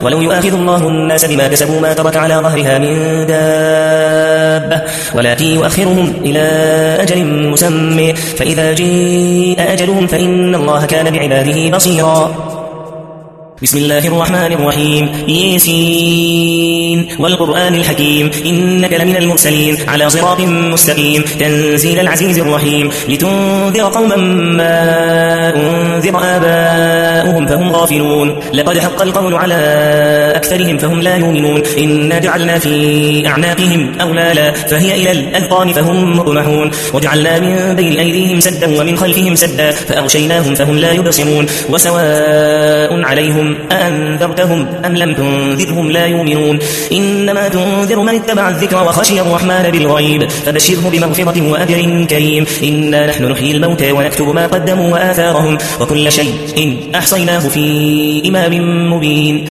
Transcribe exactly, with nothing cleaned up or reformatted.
ولو يؤاخذ الله الناس بما كسبوا ما ترك على ظهرها من دابة ولكن يؤخرهم إلى أجل مسمى فإذا جاء أجلهم فإن الله كان بعباده بصيرا. بسم الله الرحمن الرحيم ياسين والقرآن الحكيم إنك لمن المرسلين على صراط مستقيم تنزيل العزيز الرحيم لتنذر قوما ما أنذر آباؤهم فهم غافلون لقد حق القول على أكثرهم فهم لا يؤمنون إنا جعلنا في أعناقهم أغلالا فهي إلى الأذقان فهم مقمحون وجعلنا من بين أيديهم سدا ومن خلفهم سدا فأغشيناهم فهم لا يبصرون وسواء عليهم أأنذرتهم أم لم تنذرهم لا يؤمنون إنما تنذر من اتبع الذكر وخشي الرحمن بالغيب فبشره بمغفرة وأجر كريم. إنا نحن نحيي الموتى ونكتب ما قدموا وآثارهم وكل شيء أحصيناه في إمام مبين.